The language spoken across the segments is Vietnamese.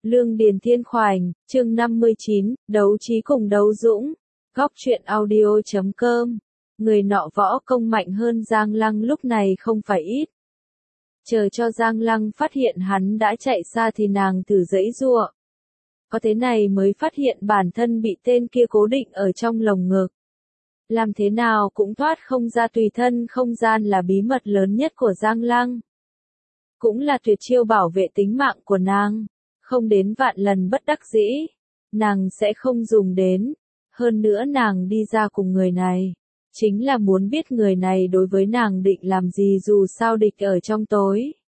Lương Điền Thiên Khoảnh, chương 59, đấu trí cùng đấu dũng. Góc truyện audio.com. Người nọ võ công mạnh hơn Giang Lăng lúc này không phải ít. Chờ cho Giang Lăng phát hiện hắn đã chạy xa thì nàng thử giãy giụa. Có thế này mới phát hiện bản thân bị tên kia cố định ở trong lồng ngực. Làm thế nào cũng thoát không ra, tùy thân không gian là bí mật lớn nhất của Giang Lăng. Cũng là tuyệt chiêu bảo vệ tính mạng của nàng. Không đến vạn lần bất đắc dĩ, nàng sẽ không dùng đến. Hơn nữa nàng đi ra cùng người này, chính là muốn biết người này đối với nàng định làm gì, dù sao địch ở trong tối,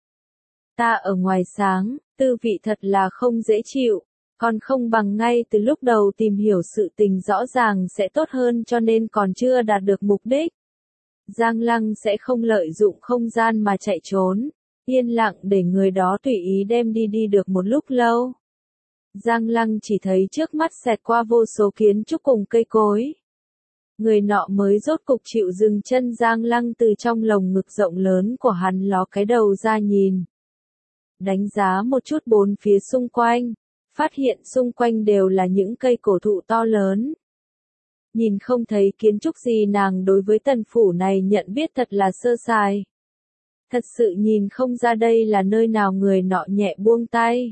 ta ở ngoài sáng, tư vị thật là không dễ chịu. Còn không bằng ngay từ lúc đầu tìm hiểu sự tình rõ ràng sẽ tốt hơn, cho nên còn chưa đạt được mục đích, Giang Lăng sẽ không lợi dụng không gian mà chạy trốn. Yên lặng để người đó tùy ý đem đi được một lúc lâu. Giang Lăng chỉ thấy trước mắt xẹt qua vô số kiến trúc cùng cây cối. Người nọ mới rốt cục chịu dừng chân. Giang Lăng từ trong lồng ngực rộng lớn của hắn ló cái đầu ra nhìn. Đánh giá một chút bốn phía xung quanh, phát hiện xung quanh đều là những cây cổ thụ to lớn. Nhìn không thấy kiến trúc gì, nàng đối với tần phủ này nhận biết thật là sơ sài. Thật sự nhìn không ra đây là nơi nào. Người nọ nhẹ buông tay,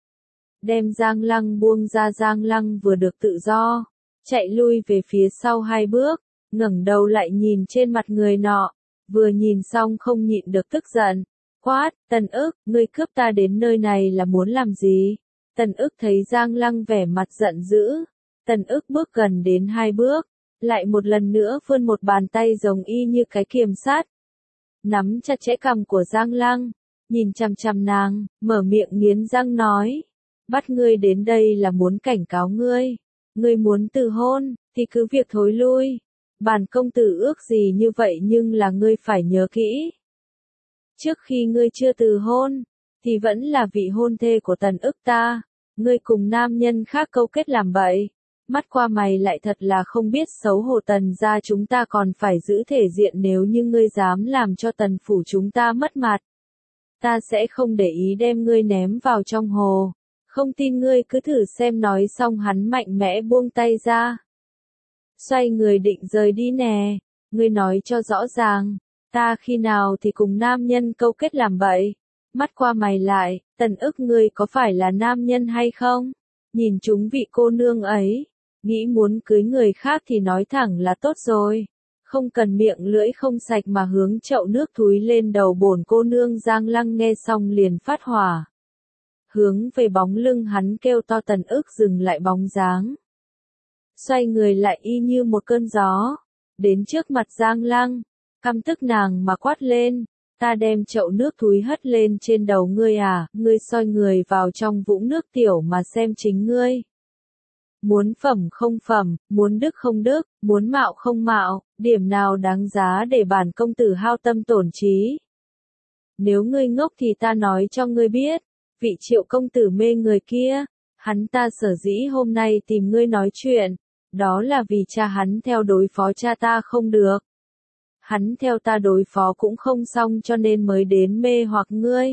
đem Giang Lăng buông ra. Giang Lăng vừa được tự do, chạy lui về phía sau 2 bước, ngẩng đầu lại nhìn trên mặt người nọ, vừa nhìn xong không nhịn được tức giận, quát: Tần Ức, ngươi cướp ta đến nơi này là muốn làm gì? Tần Ức thấy Giang Lăng vẻ mặt giận dữ, Tần Ức bước gần đến 2 bước, lại một lần nữa vươn một bàn tay giống y như cái kiềm sát, nắm chặt chẽ cằm của Giang Lăng, nhìn chằm chằm nàng, mở miệng nghiến răng nói: bắt ngươi đến đây là muốn cảnh cáo ngươi. Ngươi muốn từ hôn, thì cứ việc thối lui. Bản công tử ước gì như vậy, nhưng là ngươi phải nhớ kỹ. Trước khi ngươi chưa từ hôn, thì vẫn là vị hôn thê của Tần Ức ta. Ngươi cùng nam nhân khác câu kết làm bậy. Mắt qua mày lại thật là không biết xấu hổ. Tần gia chúng ta còn phải giữ thể diện, nếu như ngươi dám làm cho tần phủ chúng ta mất mặt, ta sẽ không để ý đem ngươi ném vào trong hồ. Không tin ngươi cứ thử xem. Nói xong hắn mạnh mẽ buông tay ra, xoay người định rời đi. Nè, ngươi nói cho rõ ràng, ta khi nào thì cùng nam nhân câu kết làm bậy? Mắt qua mày lại, Tần Ức ngươi có phải là nam nhân hay không? Nhìn chúng vị cô nương ấy, nghĩ muốn cưới người khác thì nói thẳng là tốt rồi. Không cần miệng lưỡi không sạch mà hướng chậu nước thúi lên đầu bổn cô nương. Giang Lăng nghe xong liền phát hỏa, hướng về bóng lưng hắn kêu to. Tần Ức dừng lại bóng dáng, xoay người lại y như một cơn gió, đến trước mặt Giang Lăng, căm tức nàng mà quát lên: ta đem chậu nước thúi hất lên trên đầu ngươi à? Ngươi soi người vào trong vũng nước tiểu mà xem chính ngươi. Muốn phẩm không phẩm, muốn đức không đức, muốn mạo không mạo, điểm nào đáng giá để bản công tử hao tâm tổn trí? Nếu ngươi ngốc thì ta nói cho ngươi biết, vị Triệu công tử mê người kia, hắn ta sở dĩ hôm nay tìm ngươi nói chuyện, đó là vì cha hắn theo đối phó cha ta không được. Hắn theo ta đối phó cũng không xong, cho nên mới đến mê hoặc ngươi.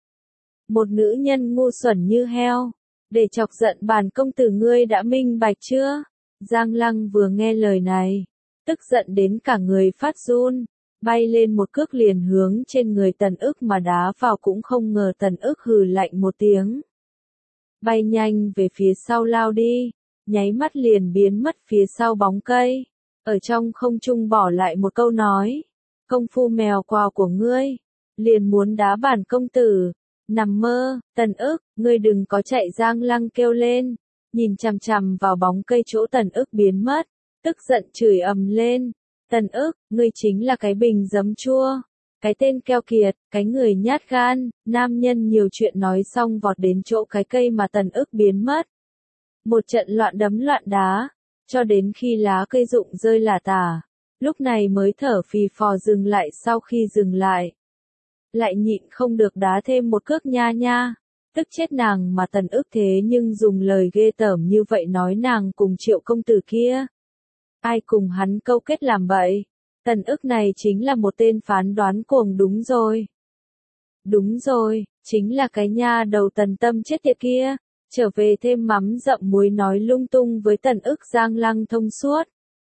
Một nữ nhân ngu xuẩn như heo, để chọc giận bản công tử. Ngươi đã minh bạch chưa? Giang Lăng vừa nghe lời này, tức giận đến cả người phát run, bay lên một cước liền hướng trên người Tần Ức mà đá vào. Cũng không ngờ Tần Ức hừ lạnh một tiếng, bay nhanh về phía sau lao đi, nháy mắt liền biến mất phía sau bóng cây. Ở trong không trung bỏ lại một câu nói: công phu mèo quào của ngươi, liền muốn đá bản công tử. Nằm mơ, Tần Ức, ngươi đừng có chạy. Giang Lăng kêu lên, nhìn chằm chằm vào bóng cây chỗ Tần Ức biến mất, tức giận chửi ầm lên: Tần Ức, ngươi chính là cái bình giấm chua, cái tên keo kiệt, cái người nhát gan. Nam nhân nhiều chuyện nói xong vọt đến chỗ cái cây mà Tần Ức biến mất. Một trận loạn đấm loạn đá, cho đến khi lá cây rụng rơi lả tả, lúc này mới thở phì phò dừng lại. Sau khi dừng lại, lại nhịn không được đá thêm một cước. Nha, tức chết nàng mà. Tần Ức thế nhưng dùng lời ghê tởm như vậy nói nàng cùng Triệu công tử kia. Ai cùng hắn câu kết làm bậy? Tần Ức này chính là một tên phán đoán cuồng. Đúng rồi, chính là cái nha đầu Tần Tâm chết tiệt kia. Trở về thêm mắm dặm muối nói lung tung với Tần Ức. Giang Lăng thông suốt.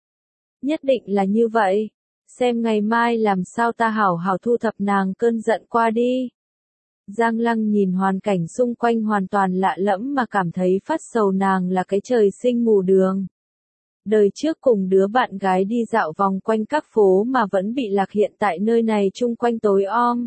Nhất định là như vậy. Xem ngày mai làm sao ta hảo hảo thu thập nàng cơn giận qua đi. Giang Lăng nhìn hoàn cảnh xung quanh hoàn toàn lạ lẫm mà cảm thấy phát sầu. Nàng là cái trời sinh mù đường. Đời trước cùng đứa bạn gái đi dạo vòng quanh các phố mà vẫn bị lạc, hiện tại nơi này chung quanh tối om.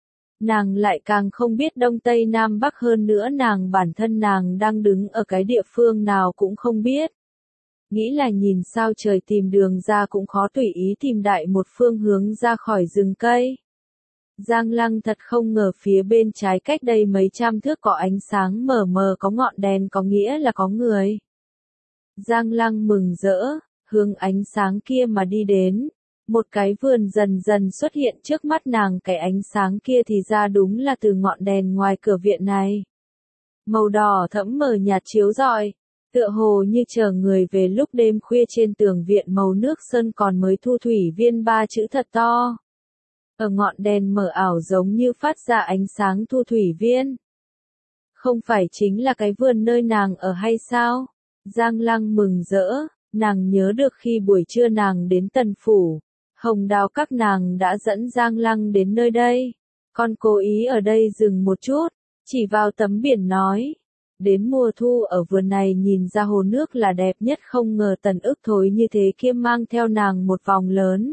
Nàng lại càng không biết đông tây nam bắc, hơn nữa bản thân nàng đang đứng ở cái địa phương nào cũng không biết. Nghĩ là nhìn sao trời tìm đường ra cũng khó, tùy ý tìm đại một phương hướng ra khỏi rừng cây. Giang Lăng thật không ngờ phía bên trái cách đây mấy trăm thước có ánh sáng mờ mờ, có ngọn đèn, có nghĩa là có người. Giang Lăng mừng rỡ, hướng ánh sáng kia mà đi đến. Một cái vườn dần dần xuất hiện trước mắt nàng, cái ánh sáng kia thì ra đúng là từ ngọn đèn ngoài cửa viện này. Màu đỏ thẫm mờ nhạt chiếu rọi, tựa hồ như chờ người về lúc đêm khuya. Trên tường viện màu nước sơn còn mới thu thủy viên 3 chữ thật to. Ở ngọn đèn mờ ảo giống như phát ra ánh sáng thu thủy viên. Không phải chính là cái vườn nơi nàng ở hay sao? Giang Lăng mừng rỡ, nàng nhớ được khi buổi trưa nàng đến Tần Phủ, Hồng Đào các nàng đã dẫn Giang Lăng đến nơi đây. Con cố ý ở đây dừng một chút, chỉ vào tấm biển nói. Đến mùa thu ở vườn này nhìn ra hồ nước là đẹp nhất, không ngờ Tần Ức thối như thế kia mang theo nàng một vòng lớn.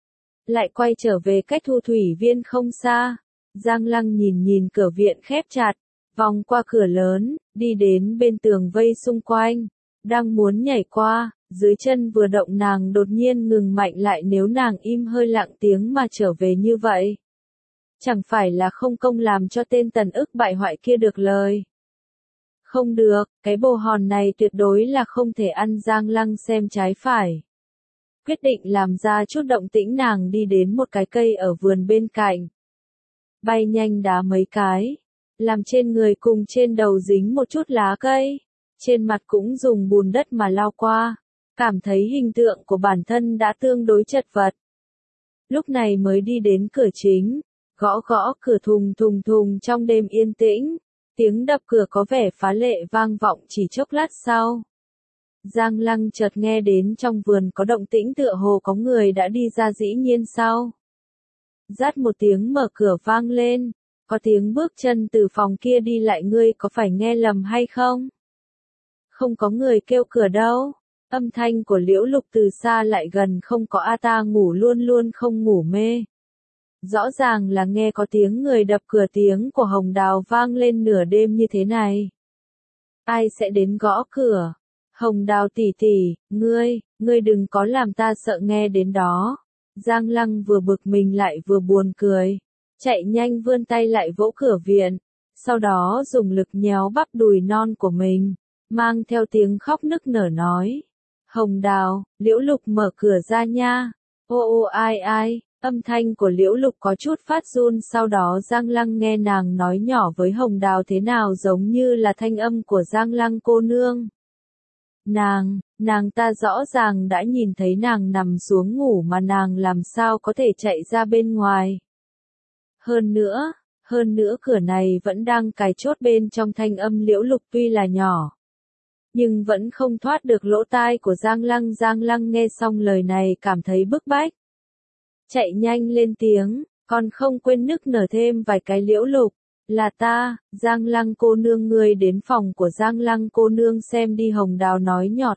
Lại quay trở về cách thu thủy viên không xa. Giang Lăng nhìn cửa viện khép chặt, vòng qua cửa lớn, đi đến bên tường vây xung quanh. Đang muốn nhảy qua, dưới chân vừa động nàng đột nhiên ngừng mạnh lại. Nếu nàng im hơi lặng tiếng mà trở về như vậy, chẳng phải là không công làm cho tên Tần Ức bại hoại kia được lời. Không được, cái bồ hòn này tuyệt đối là không thể ăn. Giang Lăng xem trái phải, quyết định làm ra chút động tĩnh. Nàng đi đến một cái cây ở vườn bên cạnh, bay nhanh đá mấy cái, làm trên người cùng trên đầu dính một chút lá cây. Trên mặt cũng dùng bùn đất mà lau qua, cảm thấy hình tượng của bản thân đã tương đối chật vật. Lúc này mới đi đến cửa chính, gõ gõ cửa thùng thùng thùng trong đêm yên tĩnh. Tiếng đập cửa có vẻ phá lệ vang vọng. Chỉ chốc lát sau, Giang Lăng chợt nghe đến trong vườn có động tĩnh, tựa hồ có người đã đi ra. Dĩ nhiên sau rát một tiếng mở cửa vang lên, có tiếng bước chân từ phòng kia đi lại. Ngươi có phải nghe lầm hay không? Không có người kêu cửa đâu. Âm thanh của Liễu Lục từ xa lại gần. Không có a, ta ngủ luôn luôn không ngủ mê. Rõ ràng là nghe có tiếng người đập cửa. Tiếng của Hồng Đào vang lên nửa đêm như thế này. Ai sẽ đến gõ cửa? Hồng Đào tỷ tỷ, ngươi đừng có làm ta sợ nghe đến đó. Giang Lăng vừa bực mình lại vừa buồn cười. Chạy nhanh vươn tay lại vỗ cửa viện. Sau đó dùng lực nhéo bắp đùi non của mình, mang theo tiếng khóc nức nở nói. Hồng Đào, Liễu Lục mở cửa ra nha. Ô ô ai. Âm thanh của Liễu Lục có chút phát run. Sau đó Giang Lăng nghe nàng nói nhỏ với Hồng Đào thế nào giống như là thanh âm của Giang Lăng cô nương. Nàng ta rõ ràng đã nhìn thấy nàng nằm xuống ngủ mà nàng làm sao có thể chạy ra bên ngoài. Hơn nữa cửa này vẫn đang cài chốt bên trong. Thanh âm Liễu Lục tuy là nhỏ, nhưng vẫn không thoát được lỗ tai của Giang Lăng. Giang Lăng nghe xong lời này cảm thấy bức bách, chạy nhanh lên tiếng, còn không quên nức nở thêm vài cái. Liễu Lục, là ta, Giang Lăng cô nương. Ngươi đến phòng của Giang Lăng cô nương xem đi. Hồng Đào nói nhỏ.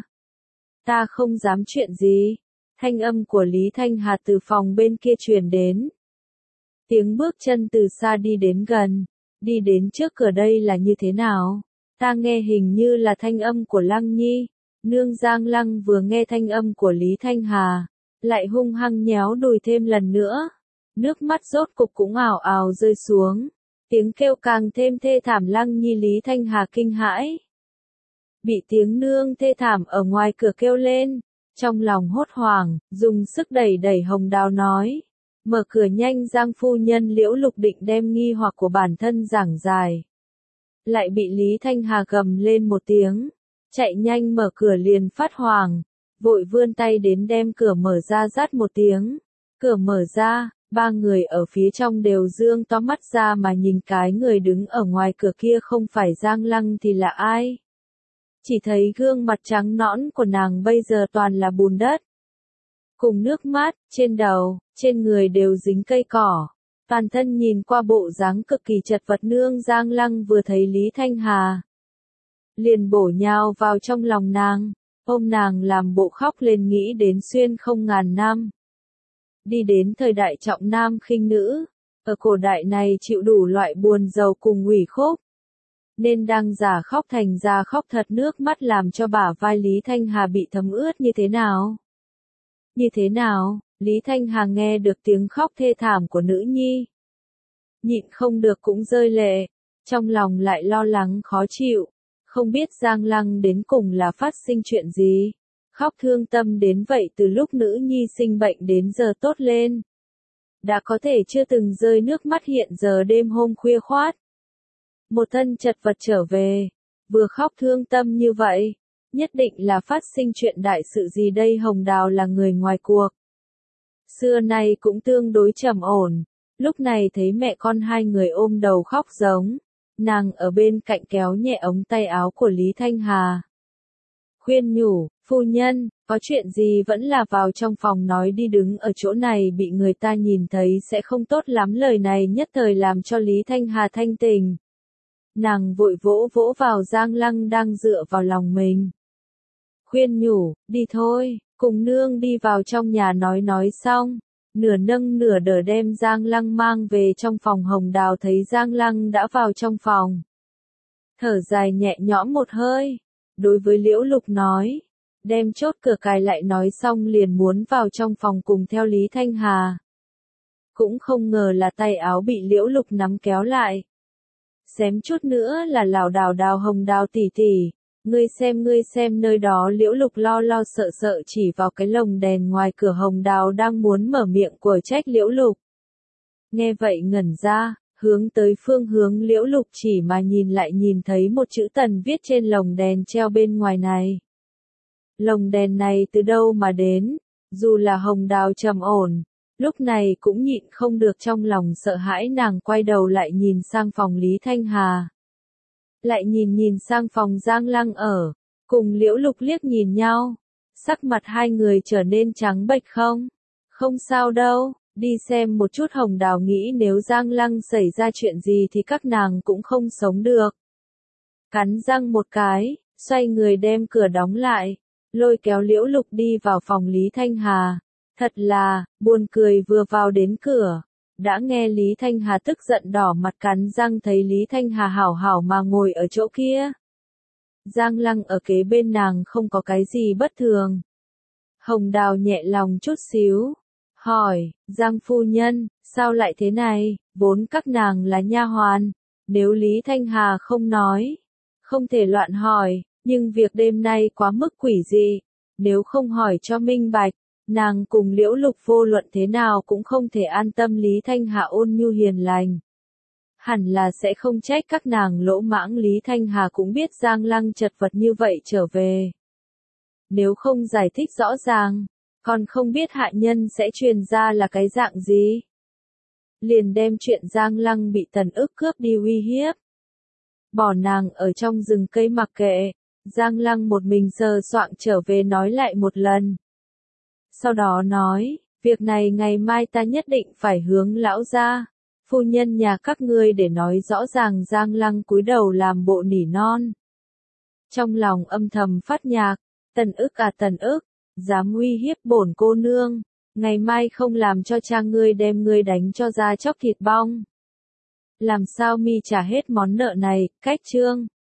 Ta không dám chuyện gì. Thanh âm của Lý Thanh Hà từ phòng bên kia truyền đến. Tiếng bước chân từ xa đi đến gần, đi đến trước cửa. Đây là như thế nào? Ta nghe hình như là thanh âm của Lăng Nhi. Nương. Giang Lăng vừa nghe thanh âm của Lý Thanh Hà, lại hung hăng nhéo đùi thêm lần nữa. Nước mắt rốt cục cũng ào ào rơi xuống. Tiếng kêu càng thêm thê thảm. Lăng Nhi. Lý Thanh Hà kinh hãi, bị tiếng nương thê thảm ở ngoài cửa kêu lên, trong lòng hốt hoảng, dùng sức đẩy Hồng Đào nói. Mở cửa nhanh. Giang phu nhân. Liễu Lục định đem nghi hoặc của bản thân giảng giải, lại bị Lý Thanh Hà gầm lên một tiếng, chạy nhanh mở cửa liền phát hoảng, vội vươn tay đến đem cửa mở ra. Rát một tiếng, cửa mở ra, Ba người ở phía trong đều dương to mắt ra mà nhìn cái người đứng ở ngoài cửa kia không phải Giang Lăng thì là ai. Chỉ thấy gương mặt trắng nõn của nàng bây giờ toàn là bùn đất. Cùng nước mắt, trên đầu, trên người đều dính cây cỏ. Toàn thân nhìn qua bộ dáng cực kỳ chật vật nương Giang Lăng vừa thấy Lý Thanh Hà. Liền bổ nhào vào trong lòng nàng, ôm nàng làm bộ khóc lên nghĩ đến xuyên không ngàn năm. Đi đến thời đại trọng nam khinh nữ, ở cổ đại này chịu đủ loại buồn giàu cùng ủy khúc. Nên đang giả khóc thành ra khóc thật nước mắt làm cho bả vai Lý Thanh Hà bị thấm ướt như thế nào? Như thế nào? Lý Thanh Hà nghe được tiếng khóc thê thảm của nữ nhi. Nhịn không được cũng rơi lệ, trong lòng lại lo lắng khó chịu, không biết Giang Lăng đến cùng là phát sinh chuyện gì. Khóc thương tâm đến vậy từ lúc nữ nhi sinh bệnh đến giờ tốt lên. Đã có thể chưa từng rơi nước mắt hiện giờ đêm hôm khuya khoát. Một thân chật vật trở về, vừa khóc thương tâm như vậy, nhất định là phát sinh chuyện đại sự gì đây. Hồng Đào là người ngoài cuộc. Xưa nay cũng tương đối trầm ổn, lúc này thấy mẹ con hai người ôm đầu khóc giống, nàng ở bên cạnh kéo nhẹ ống tay áo của Lý Thanh Hà. Khuyên nhủ, phu nhân, có chuyện gì vẫn là vào trong phòng nói đi, đứng ở chỗ này bị người ta nhìn thấy sẽ không tốt lắm. Lời này nhất thời làm cho Lý Thanh Hà thanh tình. Nàng vội vỗ vỗ vào Giang Lăng đang dựa vào lòng mình. Khuyên nhủ, đi thôi, cùng nương đi vào trong nhà nói xong. Nửa nâng nửa đỡ đem Giang Lăng mang về trong phòng. Hồng Đào thấy Giang Lăng đã vào trong phòng. Thở dài nhẹ nhõm một hơi. Đối với Liễu Lục nói. Đem chốt cửa cài lại nói xong liền muốn vào trong phòng cùng theo Lý Thanh Hà. Cũng không ngờ là tay áo bị Liễu Lục nắm kéo lại. Xém chút nữa là lảo đảo đào. Hồng Đào tỷ tỷ, ngươi xem nơi đó. Liễu Lục lo lo sợ sợ chỉ vào cái lồng đèn ngoài cửa. Hồng Đào đang muốn mở miệng của trách Liễu Lục. Nghe vậy ngẩn ra, hướng tới phương hướng Liễu Lục chỉ mà nhìn lại nhìn thấy một chữ Tần viết trên lồng đèn treo bên ngoài này. Lồng đèn này từ đâu mà đến? Dù là Hồng Đào trầm ổn, lúc này cũng nhịn không được trong lòng sợ hãi. Nàng quay đầu lại nhìn sang phòng Lý Thanh Hà. Lại nhìn sang phòng Giang Lăng ở, cùng Liễu Lục liếc nhìn nhau. Sắc mặt hai người trở nên trắng bệch. Không sao đâu, đi xem một chút. Hồng Đào nghĩ nếu Giang Lăng xảy ra chuyện gì thì các nàng cũng không sống được. Cắn răng một cái, xoay người đem cửa đóng lại, lôi kéo Liễu Lục đi vào phòng Lý Thanh Hà. Thật là, buồn cười, vừa vào đến cửa, đã nghe Lý Thanh Hà tức giận đỏ mặt cắn răng. Thấy Lý Thanh Hà hảo hảo mà ngồi ở chỗ kia. Giang Lăng ở kế bên nàng không có cái gì bất thường. Hồng Đào nhẹ lòng chút xíu, hỏi, Giang phu nhân, sao lại thế này? Vốn các nàng là nha hoàn, nếu Lý Thanh Hà không nói, không thể loạn hỏi, nhưng việc đêm nay quá mức quỷ dị, nếu không hỏi cho minh bạch, nàng cùng Liễu Lục vô luận thế nào cũng không thể an tâm. Lý Thanh Hà ôn nhu hiền lành, hẳn là sẽ không trách các nàng lỗ mãng. Lý Thanh Hà cũng biết Giang Lăng chật vật như vậy trở về. Nếu không giải thích rõ ràng, còn không biết hạ nhân sẽ truyền ra là cái dạng gì. Liền đem chuyện Giang Lăng bị Tần Ức cướp đi uy hiếp. Bỏ nàng ở trong rừng cây mặc kệ, Giang Lăng một mình sờ soạng trở về nói lại một lần. Sau đó nói, việc này ngày mai ta nhất định phải hướng lão gia, phu nhân nhà các ngươi để nói rõ ràng. Giang Lăng cúi đầu làm bộ nỉ non. Trong lòng âm thầm phát nhạc, Tần Ức à Tần Ức, dám uy hiếp bổn cô nương, ngày mai không làm cho cha ngươi đem ngươi đánh cho da chóc thịt bong. Làm sao mi trả hết món nợ này. Cách chương